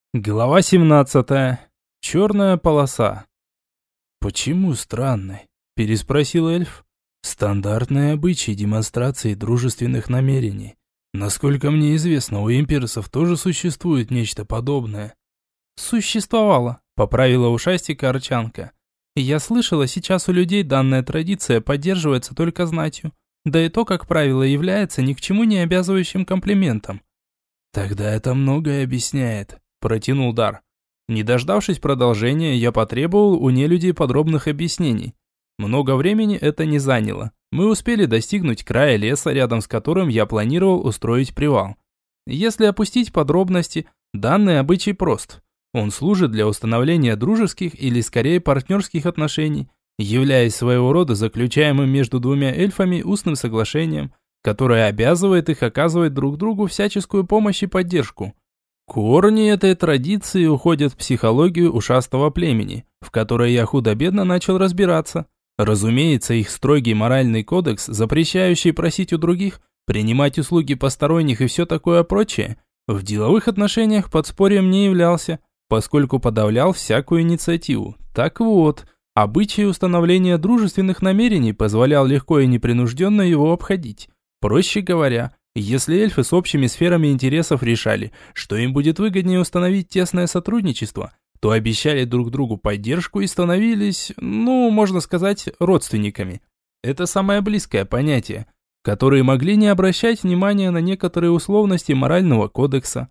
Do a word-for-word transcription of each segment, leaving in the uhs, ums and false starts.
Глава семнадцатая. Черная полоса. «Почему странный?» – переспросил эльф. «Стандартные обычаи демонстрации дружественных намерений. Насколько мне известно, у имперцев тоже существует нечто подобное». «Существовало», – поправила ушастика Арчанка. «Я слышала, сейчас у людей данная традиция поддерживается только знатью. Да и то, как правило, является ни к чему не обязывающим комплиментом». «Тогда это многое объясняет», – протянул Дар. Не дождавшись продолжения, я потребовал у нелюдей подробных объяснений. Много времени это не заняло. Мы успели достигнуть края леса, рядом с которым я планировал устроить привал. Если опустить подробности, данный обычай прост. Он служит для установления дружеских или скорее партнерских отношений, являясь своего рода заключаемым между двумя эльфами устным соглашением, которое обязывает их оказывать друг другу всяческую помощь и поддержку. Корни этой традиции уходят в психологию ушастого племени, в которой я худо-бедно начал разбираться. Разумеется, их строгий моральный кодекс, запрещающий просить у других, принимать услуги посторонних и все такое прочее, в деловых отношениях подспорьем не являлся, поскольку подавлял всякую инициативу. Так вот, обычай установления дружественных намерений позволял легко и непринужденно его обходить. Проще говоря, если эльфы с общими сферами интересов решали, что им будет выгоднее установить тесное сотрудничество, то обещали друг другу поддержку и становились, ну, можно сказать, родственниками. Это самое близкое понятие, которые могли не обращать внимания на некоторые условности морального кодекса.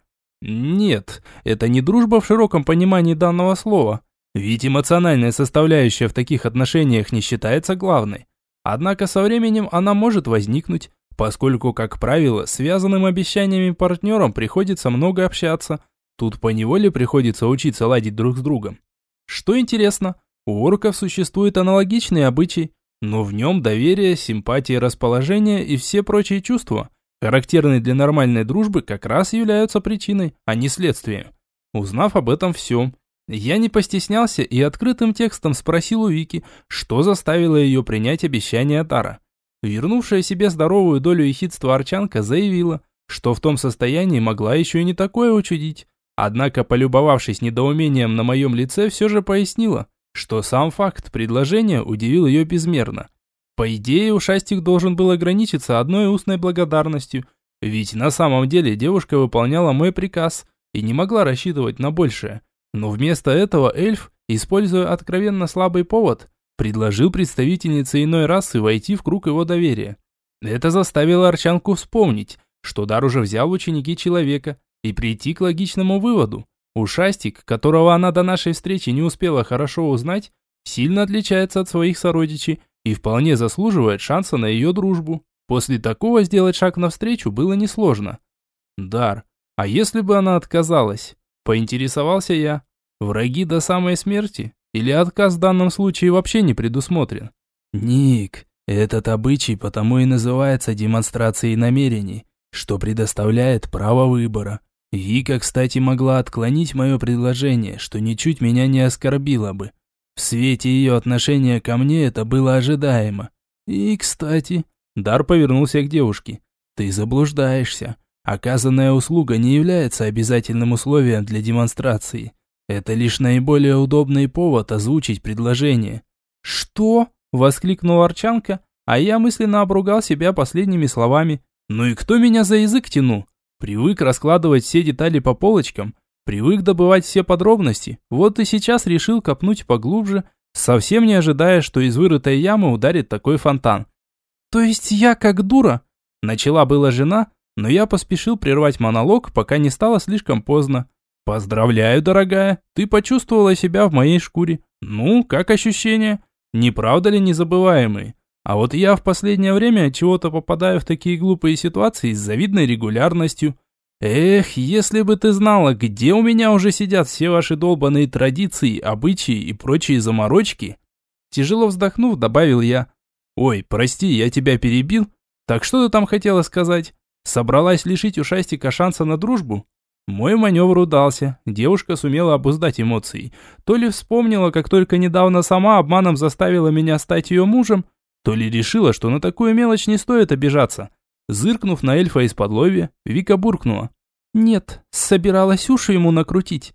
Нет, это не дружба в широком понимании данного слова, ведь эмоциональная составляющая в таких отношениях не считается главной. Однако со временем она может возникнуть, поскольку, как правило, связанным обещаниями партнерам приходится много общаться. Тут поневоле приходится учиться ладить друг с другом. Что интересно, у орков существует аналогичный обычай, но в нем доверие, симпатия, расположение и все прочие чувства, характерные для нормальной дружбы, как раз являются причиной, а не следствием. Узнав об этом все, я не постеснялся и открытым текстом спросил у Вики, что заставило ее принять обещание Дара. Вернувшая себе здоровую долю ехидства Арчанка заявила, что в том состоянии могла еще и не такое учудить. Однако, полюбовавшись недоумением на моем лице, все же пояснила, что сам факт предложения удивил ее безмерно. По идее, ушастик должен был ограничиться одной устной благодарностью, ведь на самом деле девушка выполняла мой приказ и не могла рассчитывать на большее. Но вместо этого эльф, используя откровенно слабый повод, предложил представительнице иной расы войти в круг его доверия. Это заставило Арчанку вспомнить, что Дар уже взял в ученики человека, и прийти к логичному выводу. Ушастик, которого она до нашей встречи не успела хорошо узнать, сильно отличается от своих сородичей и вполне заслуживает шанса на ее дружбу. После такого сделать шаг навстречу было несложно. Дар, а если бы она отказалась? Поинтересовался я. Враги до самой смерти? Или отказ в данном случае вообще не предусмотрен? Ник, этот обычай потому и называется демонстрацией намерений, что предоставляет право выбора. Вика, кстати, могла отклонить мое предложение, что ничуть меня не оскорбило бы. В свете ее отношения ко мне это было ожидаемо. И, кстати, Дар повернулся к девушке. Ты заблуждаешься. Оказанная услуга не является обязательным условием для демонстрации. Это лишь наиболее удобный повод озвучить предложение. «Что?» – воскликнула Арчанка, а я мысленно обругал себя последними словами. «Ну и кто меня за язык тянул? Привык раскладывать все детали по полочкам, привык добывать все подробности, вот и сейчас решил копнуть поглубже, совсем не ожидая, что из вырытой ямы ударит такой фонтан». «То есть я как дура?» – начала была жена, но я поспешил прервать монолог, пока не стало слишком поздно. «Поздравляю, дорогая, ты почувствовала себя в моей шкуре. Ну, как ощущения? Не правда ли незабываемые? А вот я в последнее время от чего-то попадаю в такие глупые ситуации с завидной регулярностью. Эх, если бы ты знала, где у меня уже сидят все ваши долбаные традиции, обычаи и прочие заморочки». Тяжело вздохнув, добавил я. «Ой, прости, я тебя перебил. Так что ты там хотела сказать? Собралась лишить ушастика шанса на дружбу?» Мой маневр удался, девушка сумела обуздать эмоции. То ли вспомнила, как только недавно сама обманом заставила меня стать ее мужем, то ли решила, что на такую мелочь не стоит обижаться. Зыркнув на эльфа из-под лобья, Вика буркнула. «Нет, собиралась уши ему накрутить.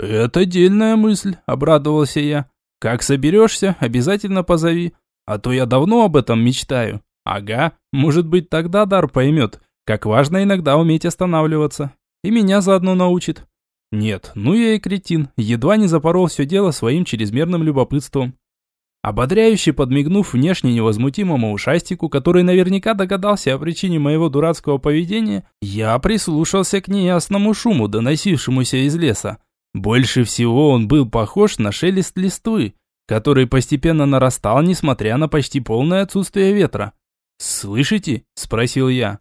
«Это дельная мысль», – обрадовался я. «Как соберешься, обязательно позови, а то я давно об этом мечтаю». «Ага, может быть, тогда Дар поймет, как важно иногда уметь останавливаться. И меня заодно научит». Нет, ну я и кретин, едва не запорол все дело своим чрезмерным любопытством. Ободряюще подмигнув внешне невозмутимому ушастику, который наверняка догадался о причине моего дурацкого поведения, я прислушался к неясному шуму, доносившемуся из леса. Больше всего он был похож на шелест листвы, который постепенно нарастал, несмотря на почти полное отсутствие ветра. «Слышите?» – спросил я.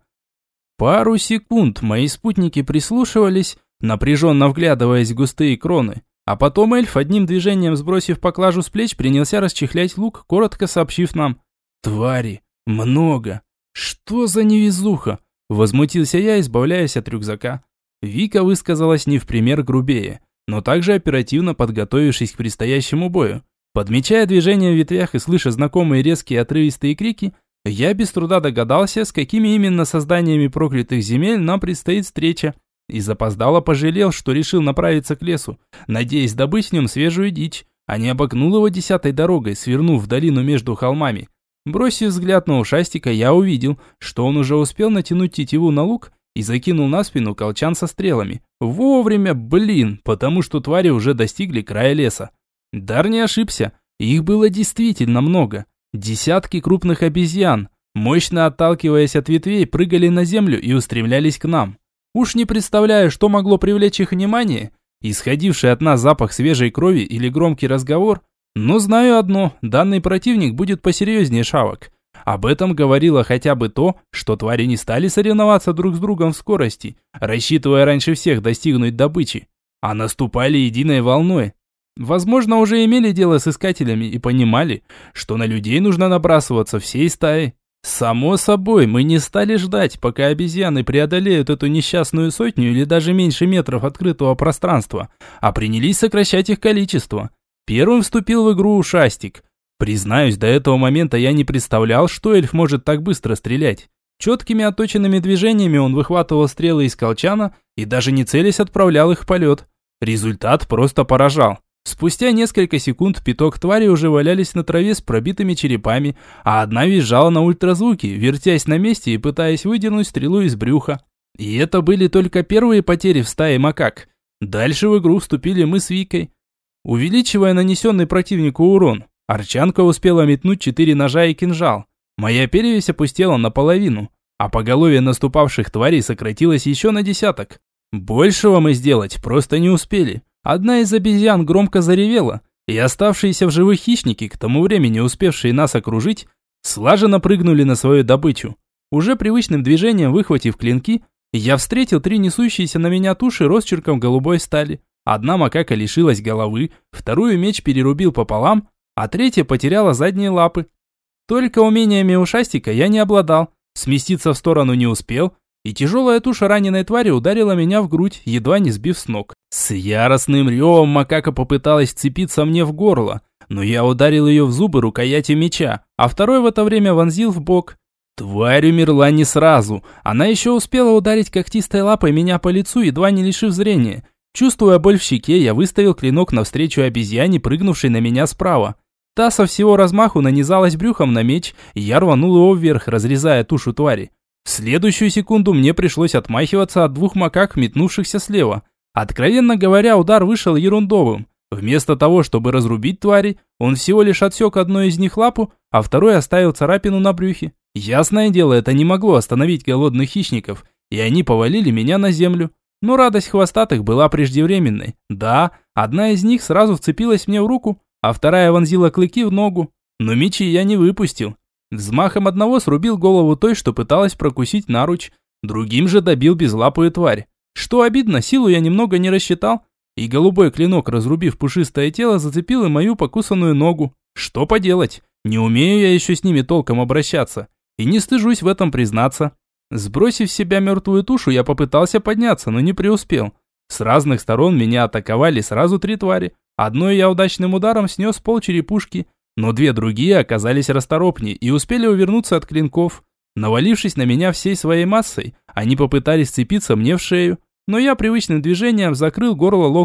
Пару секунд мои спутники прислушивались, напряженно вглядываясь в густые кроны, а потом эльф, одним движением сбросив поклажу с плеч, принялся расчехлять лук, коротко сообщив нам: «Твари! Много! Что за невезуха?» – возмутился я, избавляясь от рюкзака. Вика высказалась не в пример грубее, но также оперативно подготовившись к предстоящему бою. Подмечая движения в ветвях и слыша знакомые резкие отрывистые крики, я без труда догадался, с какими именно созданиями проклятых земель нам предстоит встреча, и запоздало пожалел, что решил направиться к лесу, надеясь добыть в нем свежую дичь, а не обогнул его десятой дорогой, свернув в долину между холмами. Бросив взгляд на ушастика, я увидел, что он уже успел натянуть тетиву на лук и закинул на спину колчан со стрелами. Вовремя, блин, потому что твари уже достигли края леса. Дар не ошибся, их было действительно много. Десятки крупных обезьян, мощно отталкиваясь от ветвей, прыгали на землю и устремлялись к нам. Уж не представляю, что могло привлечь их внимание, исходивший от нас запах свежей крови или громкий разговор, но знаю одно, данный противник будет посерьезнее шавок. Об этом говорило хотя бы то, что твари не стали соревноваться друг с другом в скорости, рассчитывая раньше всех достигнуть добычи, а наступали единой волной. Возможно, уже имели дело с искателями и понимали, что на людей нужно набрасываться всей стаей. Само собой, мы не стали ждать, пока обезьяны преодолеют эту несчастную сотню или даже меньше метров открытого пространства, а принялись сокращать их количество. Первым вступил в игру ушастик. Признаюсь, до этого момента я не представлял, что эльф может так быстро стрелять. Четкими отточенными движениями он выхватывал стрелы из колчана и даже не целясь отправлял их в полет. Результат просто поражал. Спустя несколько секунд пяток тварей уже валялись на траве с пробитыми черепами, а одна визжала на ультразвуке, вертясь на месте и пытаясь выдернуть стрелу из брюха. И это были только первые потери в стае макак. Дальше в игру вступили мы с Викой. Увеличивая нанесенный противнику урон, Арчанка успела метнуть четыре ножа и кинжал. Моя перевесь опустела наполовину, а поголовье наступавших тварей сократилось еще на десяток. Большего мы сделать просто не успели. Одна из обезьян громко заревела, и оставшиеся в живых хищники, к тому времени успевшие нас окружить, слаженно прыгнули на свою добычу. Уже привычным движением выхватив клинки, я встретил три несущиеся на меня туши росчерком голубой стали. Одна макака лишилась головы, вторую меч перерубил пополам, а третья потеряла задние лапы. Только умениями ушастика я не обладал, сместиться в сторону не успел, и тяжелая туша раненой твари ударила меня в грудь, едва не сбив с ног. С яростным ревом макака попыталась вцепиться мне в горло, но я ударил ее в зубы рукоятью меча, а второй в это время вонзил в бок. Тварь умерла не сразу, она еще успела ударить когтистой лапой меня по лицу, едва не лишив зрения. Чувствуя боль в щеке, я выставил клинок навстречу обезьяне, прыгнувшей на меня справа. Та со всего размаху нанизалась брюхом на меч, и я рванул его вверх, разрезая тушу твари. В следующую секунду мне пришлось отмахиваться от двух макак, метнувшихся слева. Откровенно говоря, удар вышел ерундовым. Вместо того, чтобы разрубить твари, он всего лишь отсек одной из них лапу, а второй оставил царапину на брюхе. Ясное дело, это не могло остановить голодных хищников, и они повалили меня на землю. Но радость хвостатых была преждевременной. Да, одна из них сразу вцепилась мне в руку, а вторая вонзила клыки в ногу. Но мечи я не выпустил. Взмахом одного срубил голову той, что пыталась прокусить наруч, другим же добил безлапую тварь. Что обидно, силу я немного не рассчитал, и голубой клинок, разрубив пушистое тело, зацепил и мою покусанную ногу. Что поделать, не умею я еще с ними толком обращаться, и не стыжусь в этом признаться. Сбросив с себя мертвую тушу, я попытался подняться, но не преуспел. С разных сторон меня атаковали сразу три твари. Одной я удачным ударом снес пол черепушки, но две другие оказались расторопнее и успели увернуться от клинков. Навалившись на меня всей своей массой, они попытались сцепиться мне в шею, но я привычным движением закрыл горло локтем,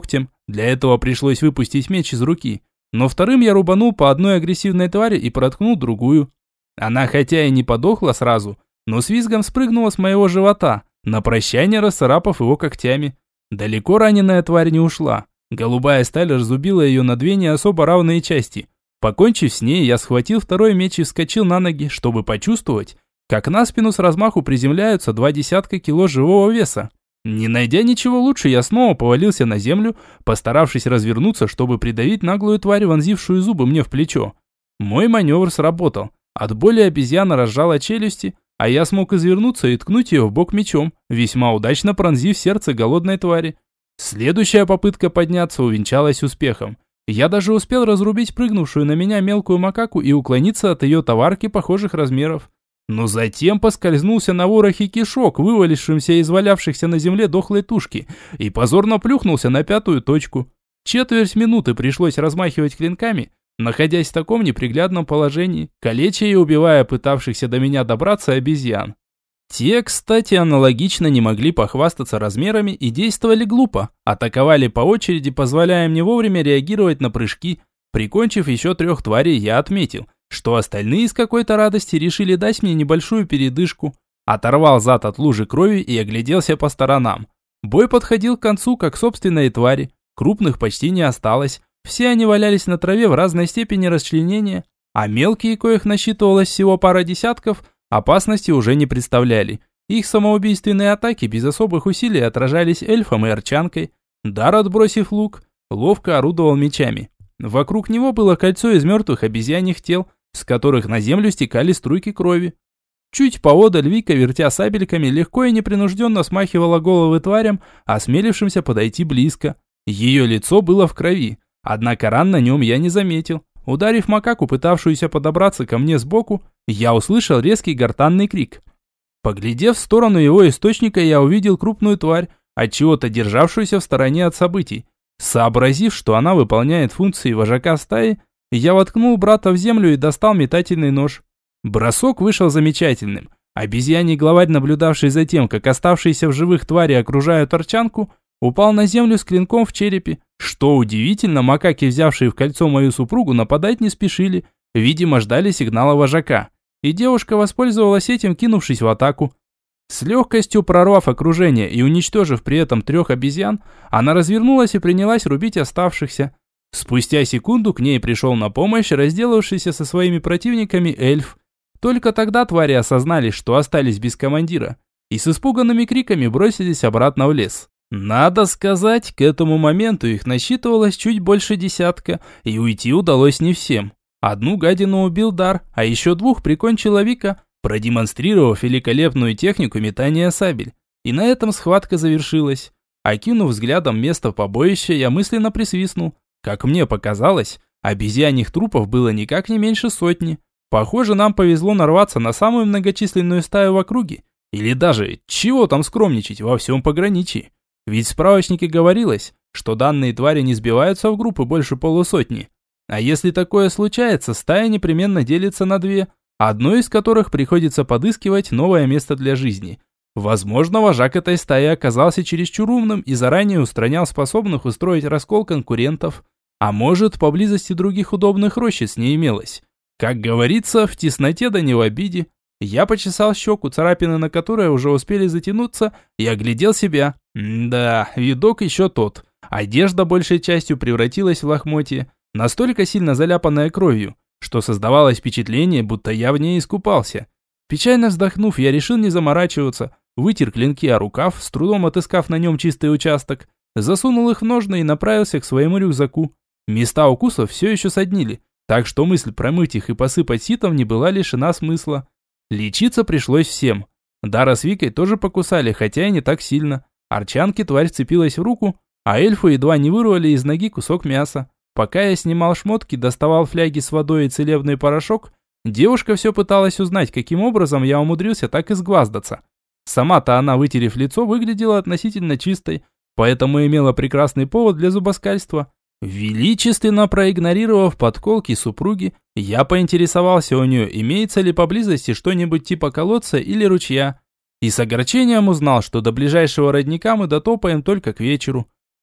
Для этого пришлось выпустить меч из руки. Но вторым я рубанул по одной агрессивной твари и проткнул другую. Она хотя и не подохла сразу, но с визгом спрыгнула с моего живота, на прощание расцарапав его когтями. Далеко раненая тварь не ушла. Голубая сталь разрубила ее на две не особо равные части. Покончив с ней, я схватил второй меч и вскочил на ноги, чтобы почувствовать, как на спину с размаху приземляются два десятка кило живого веса. Не найдя ничего лучше, я снова повалился на землю, постаравшись развернуться, чтобы придавить наглую тварь, вонзившую зубы мне в плечо. Мой маневр сработал. От боли обезьяна разжала челюсти, а я смог извернуться и ткнуть ее в бок мечом, весьма удачно пронзив сердце голодной твари. Следующая попытка подняться увенчалась успехом. Я даже успел разрубить прыгнувшую на меня мелкую макаку и уклониться от ее товарки похожих размеров. Но затем поскользнулся на ворохе кишок, вывалившимся из валявшихся на земле дохлой тушки, и позорно плюхнулся на пятую точку. Четверть минуты пришлось размахивать клинками, находясь в таком неприглядном положении, калеча и убивая пытавшихся до меня добраться обезьян. Те, кстати, аналогично не могли похвастаться размерами и действовали глупо, атаковали по очереди, позволяя мне вовремя реагировать на прыжки. Прикончив еще трех тварей, я отметил, что остальные с какой-то радости решили дать мне небольшую передышку. Оторвал зад от лужи крови и огляделся по сторонам. Бой подходил к концу, как собственные твари. Крупных почти не осталось. Все они валялись на траве в разной степени расчленения, а мелкие, коих насчитывалось всего пара десятков, опасности уже не представляли. Их самоубийственные атаки без особых усилий отражались эльфом и арчанкой. Дар, отбросив лук, ловко орудовал мечами. Вокруг него было кольцо из мертвых обезьяньих тел, с которых на землю стекали струйки крови. Чуть поодаль Вика, вертя сабельками, легко и непринужденно смахивала головы тварям, осмелившимся подойти близко. Ее лицо было в крови, однако ран на нем я не заметил. Ударив макаку, пытавшуюся подобраться ко мне сбоку, я услышал резкий гортанный крик. Поглядев в сторону его источника, я увидел крупную тварь, отчего-то державшуюся в стороне от событий. Сообразив, что она выполняет функции вожака стаи, я воткнул брата в землю и достал метательный нож. Бросок вышел замечательным. Обезьяний главарь, наблюдавший за тем, как оставшиеся в живых твари окружают арчанку, упал на землю с клинком в черепе. Что удивительно, макаки, взявшие в кольцо мою супругу, нападать не спешили, видимо, ждали сигнала вожака. И девушка воспользовалась этим, кинувшись в атаку. С легкостью прорвав окружение и уничтожив при этом трех обезьян, она развернулась и принялась рубить оставшихся. Спустя секунду к ней пришел на помощь разделавшийся со своими противниками эльф. Только тогда твари осознали, что остались без командира, и с испуганными криками бросились обратно в лес. Надо сказать, к этому моменту их насчитывалось чуть больше десятка, и уйти удалось не всем. Одну гадину убил Дар, а еще двух прикончила Вика, продемонстрировав великолепную технику метания сабель. И на этом схватка завершилась. Окинув взглядом место побоища, я мысленно присвистнул. Как мне показалось, обезьяньих трупов было никак не меньше сотни. Похоже, нам повезло нарваться на самую многочисленную стаю в округе. Или даже, чего там скромничать, во всем пограничье. Ведь в справочнике говорилось, что данные твари не сбиваются в группы больше полусотни. А если такое случается, стая непременно делится на две, одной из которых приходится подыскивать новое место для жизни. Возможно, вожак этой стаи оказался чересчур умным и заранее устранял способных устроить раскол конкурентов. А может, поблизости других удобных рощиц не имелось. Как говорится, в тесноте да не в обиде. Я почесал щеку, царапины на которой уже успели затянуться, и оглядел себя. М-да, видок еще тот. Одежда большей частью превратилась в лохмотье, настолько сильно заляпанная кровью, что создавалось впечатление, будто я в ней искупался. Печально вздохнув, я решил не заморачиваться, вытер клинки о рукав, с трудом отыскав на нем чистый участок, засунул их в ножны и направился к своему рюкзаку. Места укусов все еще соднили, так что мысль промыть их и посыпать ситом не была лишена смысла. Лечиться пришлось всем. Дара с Викой тоже покусали, хотя и не так сильно. Арчанке тварь вцепилась в руку, а эльфу едва не вырвали из ноги кусок мяса. Пока я снимал шмотки, доставал фляги с водой и целебный порошок, девушка все пыталась узнать, каким образом я умудрился так изгваздаться. Сама-то она, вытерев лицо, выглядела относительно чистой, поэтому имела прекрасный повод для зубоскальства. Величественно проигнорировав подколки супруги, я поинтересовался у нее, имеется ли поблизости что-нибудь типа колодца или ручья. И с огорчением узнал, что до ближайшего родника мы дотопаем только к вечеру.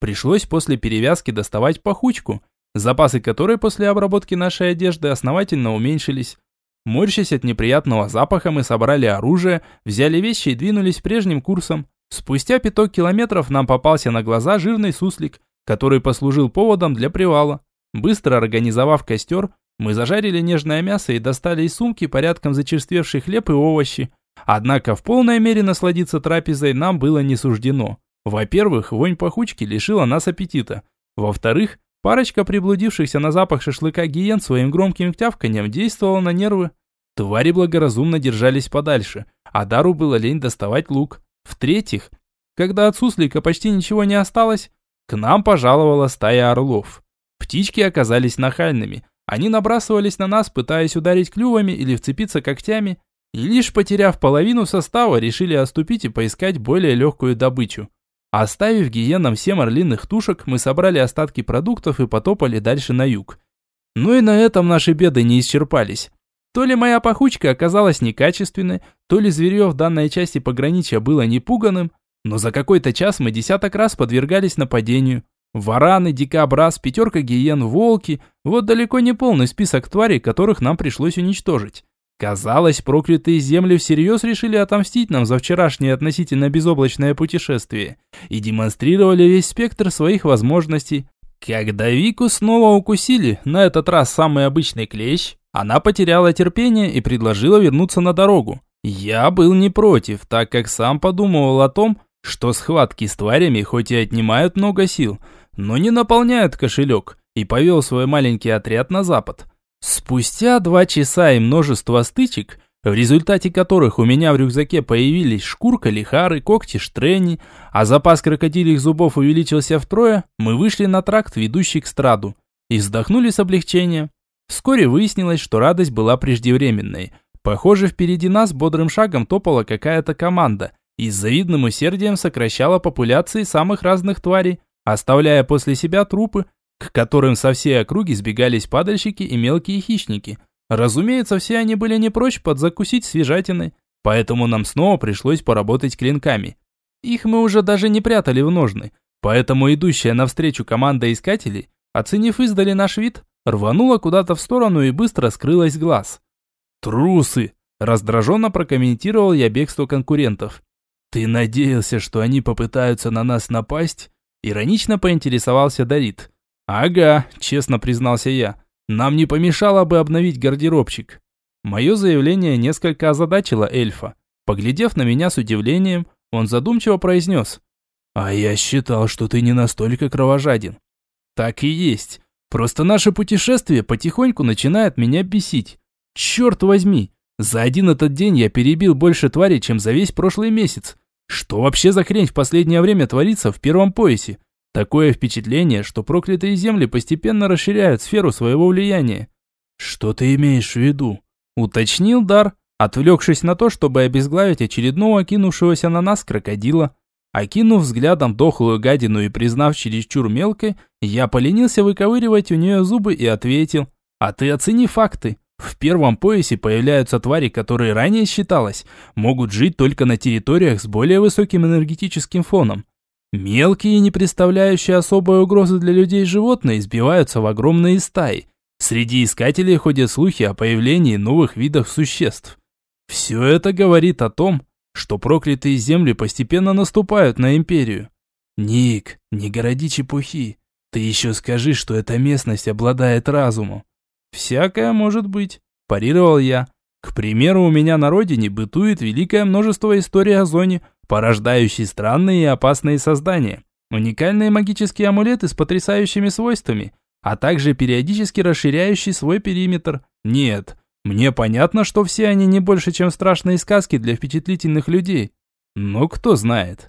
Пришлось после перевязки доставать пахучку, запасы которой после обработки нашей одежды основательно уменьшились. Морщась от неприятного запаха, мы собрали оружие, взяли вещи и двинулись прежним курсом. Спустя пяток километров нам попался на глаза жирный суслик, который послужил поводом для привала. Быстро организовав костер, мы зажарили нежное мясо и достали из сумки порядком зачерствевший хлеб и овощи. Однако в полной мере насладиться трапезой нам было не суждено. Во-первых, вонь пахучки лишила нас аппетита. Во-вторых, парочка приблудившихся на запах шашлыка гиен своим громким тявканьем действовала на нервы. Твари благоразумно держались подальше, а Дару было лень доставать лук. В-третьих, когда от суслика почти ничего не осталось, к нам пожаловала стая орлов. Птички оказались нахальными. Они набрасывались на нас, пытаясь ударить клювами или вцепиться когтями, и лишь потеряв половину состава, решили отступить и поискать более легкую добычу. Оставив гиенам семь орлиных тушек, мы собрали остатки продуктов и потопали дальше на юг. Но и на этом наши беды не исчерпались. То ли моя пахучка оказалась некачественной, то ли зверье в данной части пограничья было непуганым, но за какой-то час мы десяток раз подвергались нападению. Вараны, дикобраз, пятерка гиен, волки – вот далеко не полный список тварей, которых нам пришлось уничтожить. Казалось, проклятые земли всерьез решили отомстить нам за вчерашнее относительно безоблачное путешествие и демонстрировали весь спектр своих возможностей. Когда Вику снова укусили, на этот раз самый обычный клещ, она потеряла терпение и предложила вернуться на дорогу. Я был не против, так как сам подумывал о том, что схватки с тварями хоть и отнимают много сил, но не наполняют кошелек, и повел свой маленький отряд на запад. Спустя два часа и множество стычек, в результате которых у меня в рюкзаке появились шкурка лихары, когти штрени, а запас крокодильих зубов увеличился втрое, мы вышли на тракт, ведущий к Страду, и вздохнули с облегчением. Вскоре выяснилось, что радость была преждевременной. Похоже, впереди нас бодрым шагом топала какая-то команда и с завидным усердием сокращала популяции самых разных тварей, оставляя после себя трупы, к которым со всей округи сбегались падальщики и мелкие хищники. Разумеется, все они были не прочь подзакусить свежатиной, поэтому нам снова пришлось поработать клинками. Их мы уже даже не прятали в ножны, поэтому идущая навстречу команда искателей, оценив издали наш вид, рванула куда-то в сторону и быстро скрылась с глаз. «Трусы!» – раздраженно прокомментировал я бегство конкурентов. «Ты надеялся, что они попытаются на нас напасть?» – иронично поинтересовался Дарит. «Ага», – честно признался я. «Нам не помешало бы обновить гардеробчик». Мое заявление несколько озадачило эльфа. Поглядев на меня с удивлением, он задумчиво произнес. «А я считал, что ты не настолько кровожаден». «Так и есть. Просто наше путешествие потихоньку начинает меня бесить. Черт возьми, за один этот день я перебил больше тварей, чем за весь прошлый месяц. Что вообще за хрень в последнее время творится в первом поясе? Такое впечатление, что проклятые земли постепенно расширяют сферу своего влияния». «Что ты имеешь в виду?» – уточнил Дар, отвлекшись на то, чтобы обезглавить очередного кинувшегося на нас крокодила. Окинув взглядом дохлую гадину и признав чересчур мелкой, я поленился выковыривать у нее зубы и ответил: «А ты оцени факты. В первом поясе появляются твари, которые ранее считалось, могут жить только на территориях с более высоким энергетическим фоном. Мелкие, не представляющие особой угрозы для людей животные, сбиваются в огромные стаи. Среди искателей ходят слухи о появлении новых видов существ. Все это говорит о том, что проклятые земли постепенно наступают на империю». «Ник, не городи чепухи. Ты еще скажи, что эта местность обладает разумом». «Всякое может быть», – парировал я. «К примеру, у меня на родине бытует великое множество историй о зоне, порождающей странные и опасные создания, уникальные магические амулеты с потрясающими свойствами, а также периодически расширяющий свой периметр. Нет, мне понятно, что все они не больше, чем страшные сказки для впечатлительных людей. Но кто знает».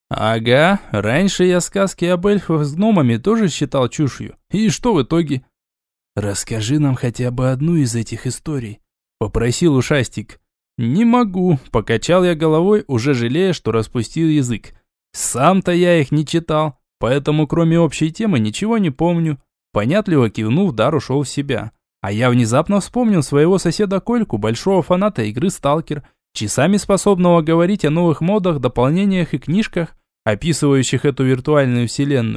«Ага, раньше я сказки об эльфах с гномами тоже считал чушью. И что в итоге?» «Расскажи нам хотя бы одну из этих историй», – попросил ушастик. «Не могу», – покачал я головой, уже жалея, что распустил язык. «Сам-то я их не читал, поэтому кроме общей темы ничего не помню». Понятливо кивнув, Дар ушел в себя. А я внезапно вспомнил своего соседа Кольку, большого фаната игры «Сталкер», часами способного говорить о новых модах, дополнениях и книжках, описывающих эту виртуальную вселенную.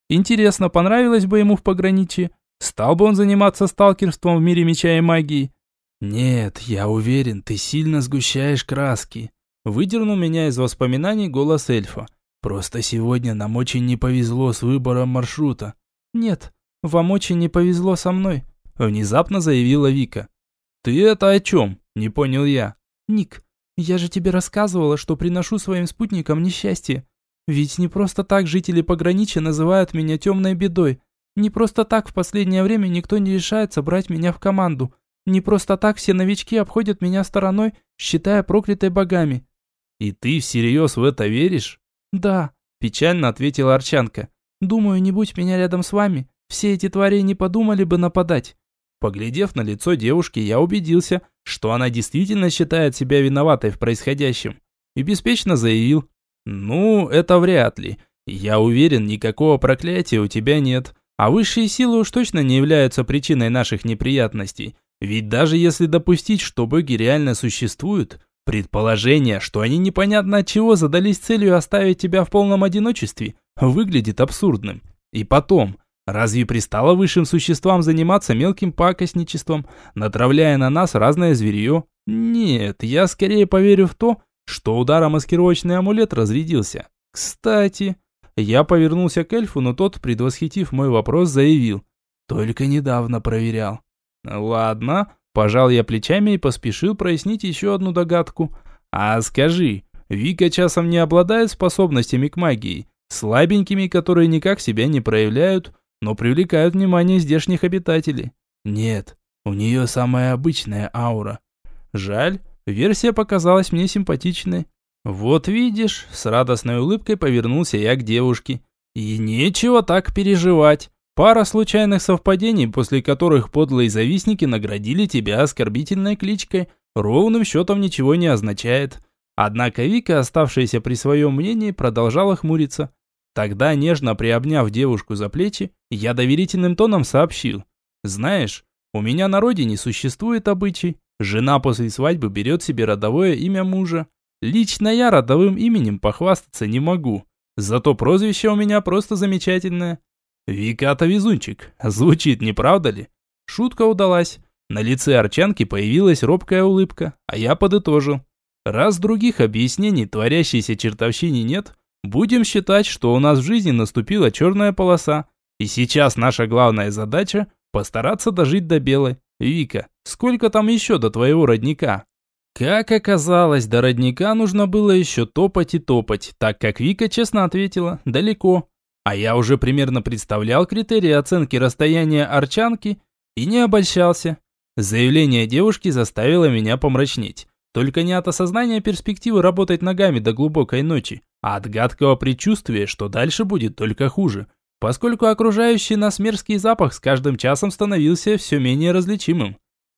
Интересно, понравилось бы ему в пограничье? Стал бы он заниматься сталкерством в мире меча и магии? «Нет, я уверен, ты сильно сгущаешь краски», – выдернул меня из воспоминаний голос эльфа. «Просто сегодня нам очень не повезло с выбором маршрута». «Нет, вам очень не повезло со мной», – внезапно заявила Вика. «Ты это о чем?» – не понял я. «Ник, я же тебе рассказывала, что приношу своим спутникам несчастье. Ведь не просто так жители пограничья называют меня темной бедой. Не просто так в последнее время никто не решается брать меня в команду. Не просто так все новички обходят меня стороной, считая проклятой богами». «И ты всерьез в это веришь?» «Да», – печально ответила Арчанка. «Думаю, не будь меня рядом с вами, все эти твари не подумали бы нападать». Поглядев на лицо девушки, я убедился, что она действительно считает себя виноватой в происходящем. И беспечно заявил: «Ну, это вряд ли. Я уверен, никакого проклятия у тебя нет. А высшие силы уж точно не являются причиной наших неприятностей. Ведь даже если допустить, что боги реально существуют, предположение, что они непонятно от чего задались целью оставить тебя в полном одиночестве, выглядит абсурдным. И потом, разве пристало высшим существам заниматься мелким пакостничеством, натравляя на нас разное зверье? Нет, я скорее поверю в то, что ударомаскировочный амулет разрядился. Кстати, я повернулся к эльфу, но тот, предвосхитив мой вопрос, заявил: «Только недавно проверял». «Ладно», пожал я плечами и поспешил прояснить еще одну догадку. «А скажи, Вика часом не обладает способностями к магии, слабенькими, которые никак себя не проявляют, но привлекают внимание здешних обитателей?» «Нет, у нее самая обычная аура». «Жаль, версия показалась мне симпатичной». «Вот видишь», с радостной улыбкой повернулся я к девушке. «И нечего так переживать. Пара случайных совпадений, после которых подлые завистники наградили тебя оскорбительной кличкой, ровным счетом ничего не означает». Однако Вика, оставшаяся при своем мнении, продолжала хмуриться. Тогда, нежно приобняв девушку за плечи, я доверительным тоном сообщил: «Знаешь, у меня на родине существует обычай. Жена после свадьбы берет себе родовое имя мужа. Лично я родовым именем похвастаться не могу. Зато прозвище у меня просто замечательное. Вика-то везунчик. Звучит, не правда ли?» Шутка удалась. На лице Арчанки появилась робкая улыбка, а я подытожил: «Раз других объяснений творящейся чертовщине нет, будем считать, что у нас в жизни наступила черная полоса. И сейчас наша главная задача – постараться дожить до белой. Вика, сколько там еще до твоего родника?» Как оказалось, до родника нужно было еще топать и топать, так как Вика честно ответила: «Далеко». А я уже примерно представлял критерии оценки расстояния Арчанки и не обольщался. Заявление девушки заставило меня помрачнеть. Только не от осознания перспективы работать ногами до глубокой ночи, а от гадкого предчувствия, что дальше будет только хуже, поскольку окружающий нас мерзкий запах с каждым часом становился все менее различимым.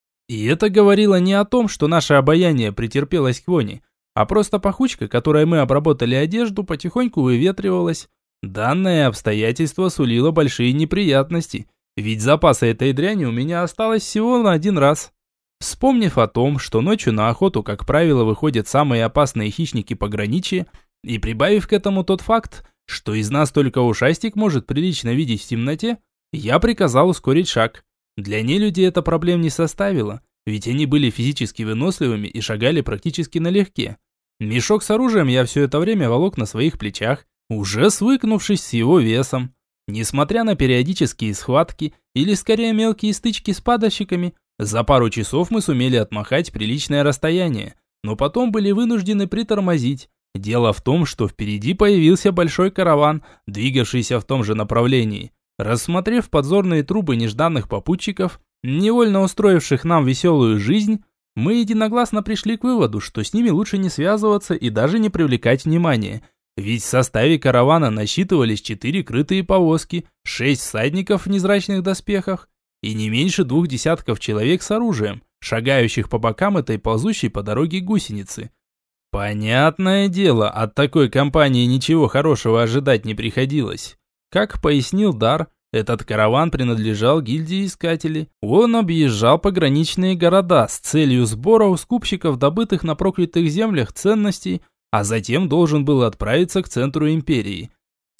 И это говорило не о том, что наше обоняние претерпелось к вони, а просто пахучка, которой мы обработали одежду, потихоньку выветривалась. Данное обстоятельство сулило большие неприятности, ведь запаса этой дряни у меня осталось всего на один раз. Вспомнив о том, что ночью на охоту, как правило, выходят самые опасные хищники пограничья, и прибавив к этому тот факт, что из нас только ушастик может прилично видеть в темноте, я приказал ускорить шаг. Для нелюдей это проблем не составило, ведь они были физически выносливыми и шагали практически налегке. Мешок с оружием я все это время волок на своих плечах, уже свыкнувшись с его весом. Несмотря на периодические схватки или скорее мелкие стычки с падальщиками, за пару часов мы сумели отмахать приличное расстояние, но потом были вынуждены притормозить. Дело в том, что впереди появился большой караван, двигавшийся в том же направлении. Рассмотрев подзорные трубы нежданных попутчиков, невольно устроивших нам веселую жизнь, мы единогласно пришли к выводу, что с ними лучше не связываться и даже не привлекать внимания. Ведь в составе каравана насчитывались четыре крытые повозки, шесть всадников в незрачных доспехах и не меньше двух десятков человек с оружием, шагающих по бокам этой ползущей по дороге гусеницы. Понятное дело, от такой компании ничего хорошего ожидать не приходилось. Как пояснил Дар, этот караван принадлежал гильдии искателей. Он объезжал пограничные города с целью сбора у скупщиков добытых на проклятых землях ценностей, а затем должен был отправиться к центру империи.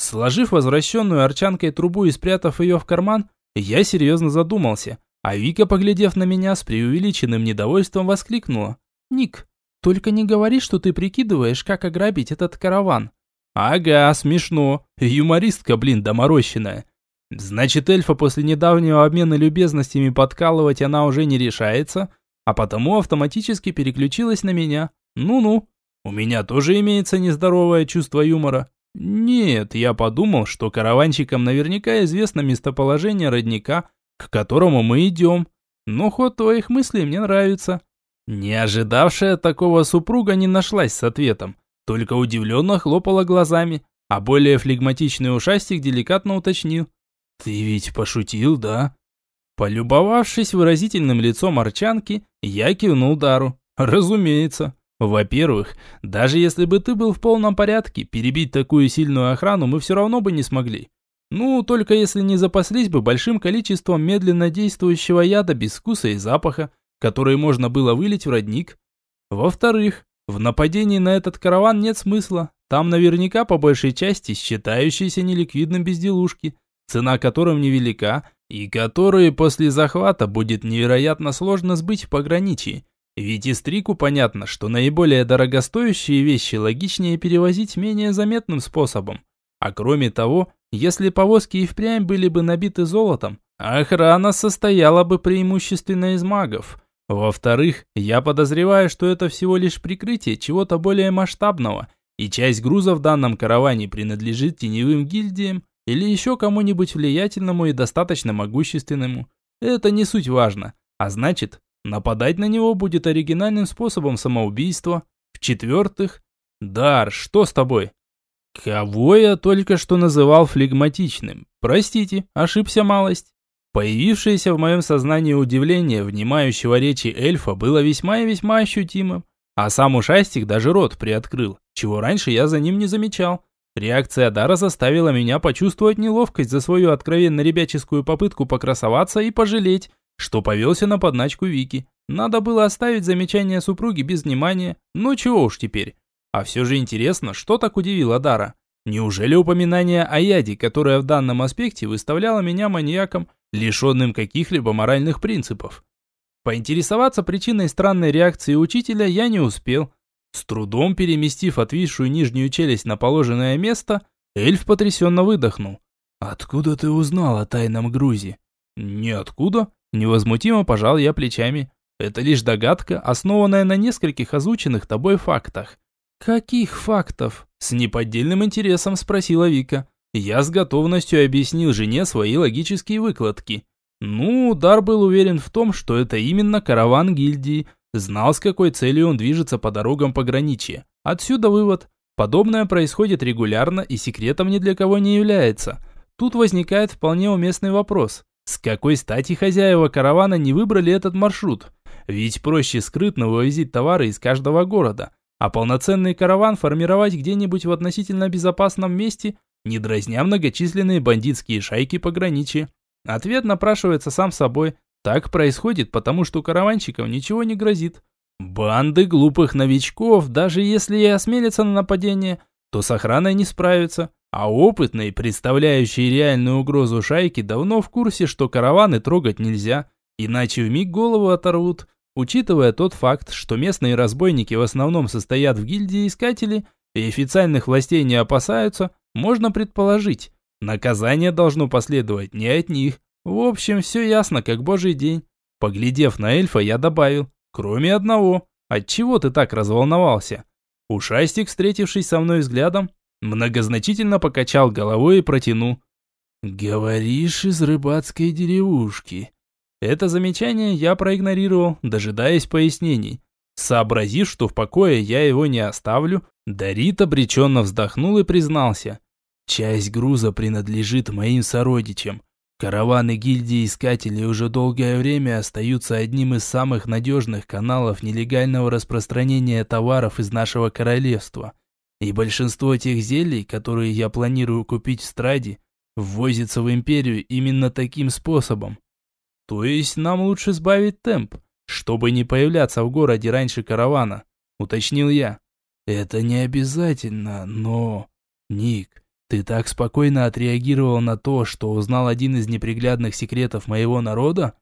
Сложив возвращенную Арчанкой трубу и спрятав ее в карман, я серьезно задумался, а Вика, поглядев на меня с преувеличенным недовольством, воскликнула. «Ник, только не говори, что ты прикидываешь, как ограбить этот караван». «Ага, смешно. Юмористка, блин, доморощенная. Значит, эльфа после недавнего обмена любезностями подкалывать она уже не решается, а потому автоматически переключилась на меня. Ну-ну, у меня тоже имеется нездоровое чувство юмора. Нет, я подумал, что караванщикам наверняка известно местоположение родника, к которому мы идем. Но ход твоих мыслей мне нравится». Не ожидавшая такого супруга не нашлась с ответом, только удивленно хлопала глазами, а более флегматичный ушастик деликатно уточнил. «Ты ведь пошутил, да?» Полюбовавшись выразительным лицом Арчанки, я кивнул Дару. «Разумеется. Во-первых, даже если бы ты был в полном порядке, перебить такую сильную охрану мы все равно бы не смогли. Ну, только если не запаслись бы большим количеством медленно действующего яда без вкуса и запаха, который можно было вылить в родник. Во-вторых, в нападении на этот караван нет смысла. Там наверняка по большей части считающиеся неликвидным безделушки, цена которым невелика, и которые после захвата будет невероятно сложно сбыть в пограничье. Ведь Истрику понятно, что наиболее дорогостоящие вещи логичнее перевозить менее заметным способом. А кроме того, если повозки и впрямь были бы набиты золотом, охрана состояла бы преимущественно из магов. Во-вторых, я подозреваю, что это всего лишь прикрытие чего-то более масштабного, и часть груза в данном караване принадлежит теневым гильдиям или еще кому-нибудь влиятельному и достаточно могущественному. Это не суть важно, а значит, нападать на него будет оригинальным способом самоубийства. В-четвертых, Дар, что с тобой? Кого я только что называл флегматичным? Простите, ошибся малость. Появившееся в моем сознании удивление внимающего речи эльфа было весьма и весьма ощутимым, а сам ушастик даже рот приоткрыл, чего раньше я за ним не замечал. Реакция Дара заставила меня почувствовать неловкость за свою откровенно ребяческую попытку покрасоваться и пожалеть, что повелся на подначку Вики. Надо было оставить замечание супруги без внимания, но чего уж теперь. А все же интересно, что так удивило Дара. Неужели упоминание о яде, которое в данном аспекте выставляло меня маньяком, лишенным каких-либо моральных принципов? Поинтересоваться причиной странной реакции учителя я не успел. С трудом переместив отвисшую нижнюю челюсть на положенное место, эльф потрясенно выдохнул. «Откуда ты узнал о тайном грузе?» «Ниоткуда», – невозмутимо пожал я плечами. «Это лишь догадка, основанная на нескольких озвученных тобой фактах». «Каких фактов?» – с неподдельным интересом спросила Вика. Я с готовностью объяснил жене свои логические выкладки. Ну, Дар был уверен в том, что это именно караван гильдии, знал, с какой целью он движется по дорогам пограничья. Отсюда вывод. Подобное происходит регулярно и секретом ни для кого не является. Тут возникает вполне уместный вопрос. С какой стати хозяева каравана не выбрали этот маршрут? Ведь проще скрытно вывозить товары из каждого города, а полноценный караван формировать где-нибудь в относительно безопасном месте, не дразня многочисленные бандитские шайки пограничья. Ответ напрашивается сам собой. Так происходит, потому что караванщикам ничего не грозит. Банды глупых новичков, даже если и осмелятся на нападение, то с охраной не справятся. А опытные, представляющие реальную угрозу шайки, давно в курсе, что караваны трогать нельзя, иначе вмиг голову оторвут. Учитывая тот факт, что местные разбойники в основном состоят в гильдии искателей и официальных властей не опасаются, можно предположить, наказание должно последовать не от них. В общем, все ясно, как божий день. Поглядев на эльфа, я добавил, кроме одного, отчего ты так разволновался? Ушастик, встретившись со мной взглядом, многозначительно покачал головой и протянул. «Говоришь, из рыбацкой деревушки». Это замечание я проигнорировал, дожидаясь пояснений. Сообразив, что в покое я его не оставлю, Дарит обреченно вздохнул и признался. «Часть груза принадлежит моим сородичам. Караваны гильдии искателей уже долгое время остаются одним из самых надежных каналов нелегального распространения товаров из нашего королевства. И большинство тех зелий, которые я планирую купить в Страде, ввозится в империю именно таким способом. То есть нам лучше сбавить темп, чтобы не появляться в городе раньше каравана», — уточнил я. «Это не обязательно, но... Ник, Ты так спокойно отреагировал на то, что узнал один из неприглядных секретов моего народа?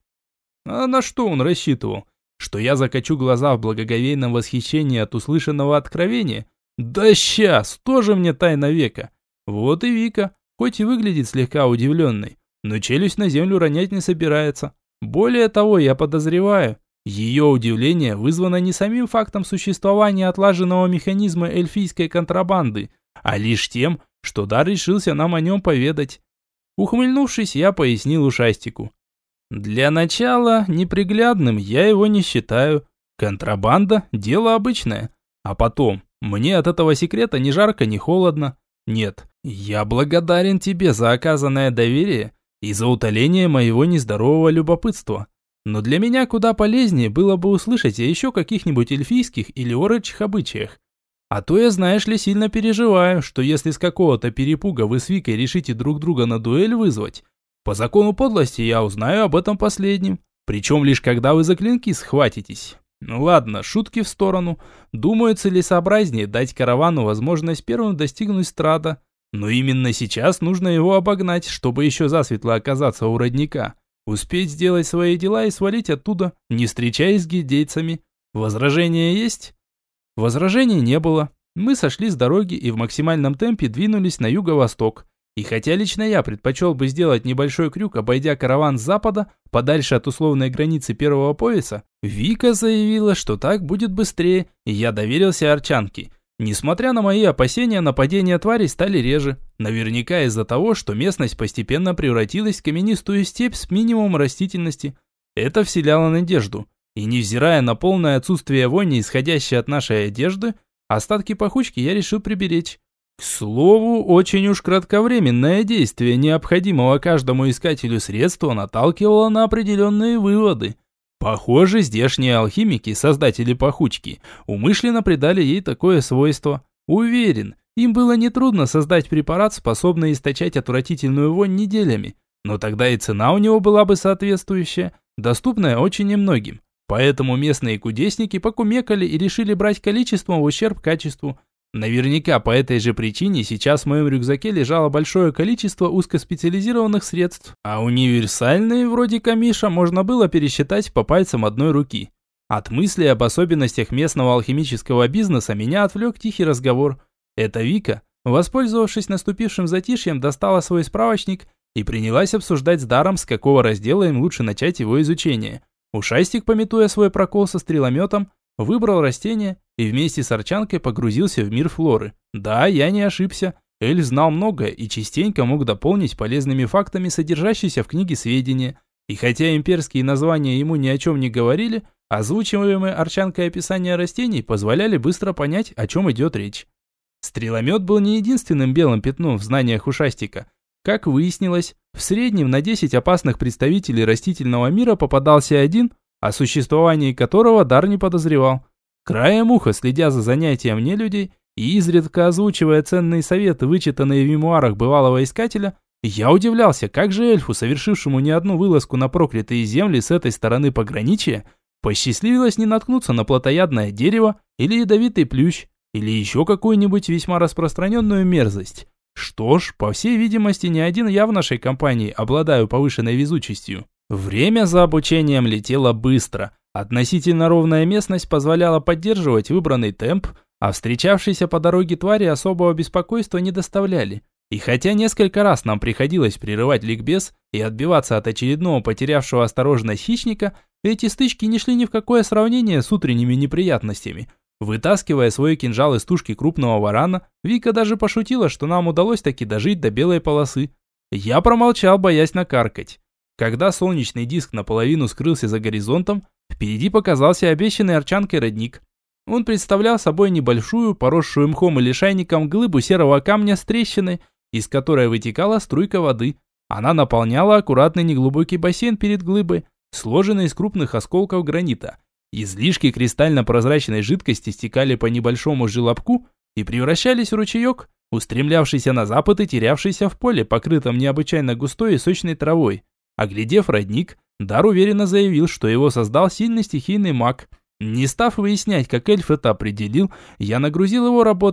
А на что он рассчитывал? Что я закачу глаза в благоговейном восхищении от услышанного откровения? Да сейчас, тоже мне тайна века. Вот и Вика, хоть и выглядит слегка удивленной, но челюсть на землю ронять не собирается. Более того, я подозреваю, ее удивление вызвано не самим фактом существования отлаженного механизма эльфийской контрабанды, а лишь тем, что Дар решился нам о нем поведать. Ухмыльнувшись, я пояснил ушастику. Для начала, неприглядным я его не считаю. Контрабанда – дело обычное. А потом, мне от этого секрета ни жарко, ни холодно. Нет, я благодарен тебе за оказанное доверие и за утоление моего нездорового любопытства. Но для меня куда полезнее было бы услышать о еще каких-нибудь эльфийских или орочьих обычаях. А то я, знаешь ли, сильно переживаю, что если с какого-то перепуга вы с Викой решите друг друга на дуэль вызвать, по закону подлости я узнаю об этом последнем, причем лишь когда вы за клинки схватитесь. Ну ладно, шутки в сторону. Думаю, целесообразнее дать каравану возможность первым достигнуть Страда. Но именно сейчас нужно его обогнать, чтобы еще засветло оказаться у родника. Успеть сделать свои дела и свалить оттуда, не встречаясь с гильдейцами. Возражения есть? Возражений не было. Мы сошли с дороги и в максимальном темпе двинулись на юго-восток. И хотя лично я предпочел бы сделать небольшой крюк, обойдя караван с запада, подальше от условной границы первого пояса, Вика заявила, что так будет быстрее, и я доверился арчанке. Несмотря на мои опасения, нападения тварей стали реже. Наверняка из-за того, что местность постепенно превратилась в каменистую степь с минимумом растительности. Это вселяло надежду. И невзирая на полное отсутствие вони, исходящей от нашей одежды, остатки пахучки я решил приберечь. К слову, очень уж кратковременное действие необходимого каждому искателю средства наталкивало на определенные выводы. Похоже, здешние алхимики, создатели пахучки, умышленно придали ей такое свойство. Уверен, им было нетрудно создать препарат, способный источать отвратительную вонь неделями, но тогда и цена у него была бы соответствующая, доступная очень немногим. Поэтому местные кудесники покумекали и решили брать количеством в ущерб качеству. Наверняка по этой же причине сейчас в моем рюкзаке лежало большое количество узкоспециализированных средств, а универсальные, вроде камиша, можно было пересчитать по пальцам одной руки. От мысли об особенностях местного алхимического бизнеса меня отвлек тихий разговор. Эта Вика, воспользовавшись наступившим затишьем, достала свой справочник и принялась обсуждать с Даром, с какого раздела им лучше начать его изучение. Ушастик, памятуя свой прокол со стрелометом, выбрал растение и вместе с арчанкой погрузился в мир флоры. Да, я не ошибся. Эльф знал многое и частенько мог дополнить полезными фактами содержащиеся в книге сведения. И хотя имперские названия ему ни о чем не говорили, озвучиваемые арчанкой описания растений позволяли быстро понять, о чем идет речь. Стреломет был не единственным белым пятном в знаниях ушастика. Как выяснилось, в среднем на десять опасных представителей растительного мира попадался один, о существовании которого Дар не подозревал. Краем уха, следя за занятием нелюдей и изредка озвучивая ценные советы, вычитанные в мемуарах бывалого искателя, я удивлялся, как же эльфу, совершившему не одну вылазку на проклятые земли с этой стороны пограничья, посчастливилось не наткнуться на плотоядное дерево или ядовитый плющ, или еще какую-нибудь весьма распространенную мерзость. Что ж, по всей видимости, ни один я в нашей компании обладаю повышенной везучестью. Время за обучением летело быстро. Относительно ровная местность позволяла поддерживать выбранный темп, а встречавшиеся по дороге твари особого беспокойства не доставляли. И хотя несколько раз нам приходилось прерывать ликбез и отбиваться от очередного потерявшего осторожность хищника, эти стычки не шли ни в какое сравнение с утренними неприятностями. Вытаскивая свой кинжал из тушки крупного варана, Вика даже пошутила, что нам удалось таки дожить до белой полосы. Я промолчал, боясь накаркать. Когда солнечный диск наполовину скрылся за горизонтом, впереди показался обещанный арчанкой родник. Он представлял собой небольшую, поросшую мхом и лишайником глыбу серого камня с трещиной, из которой вытекала струйка воды. Она наполняла аккуратный неглубокий бассейн перед глыбой, сложенный из крупных осколков гранита. Излишки кристально-прозрачной жидкости стекали по небольшому желобку и превращались в ручеек, устремлявшийся на запад и терявшийся в поле, покрытом необычайно густой и сочной травой. Оглядев родник, Дар уверенно заявил, что его создал сильный стихийный маг. Не став выяснять, как эльф это определил, я нагрузил его работы.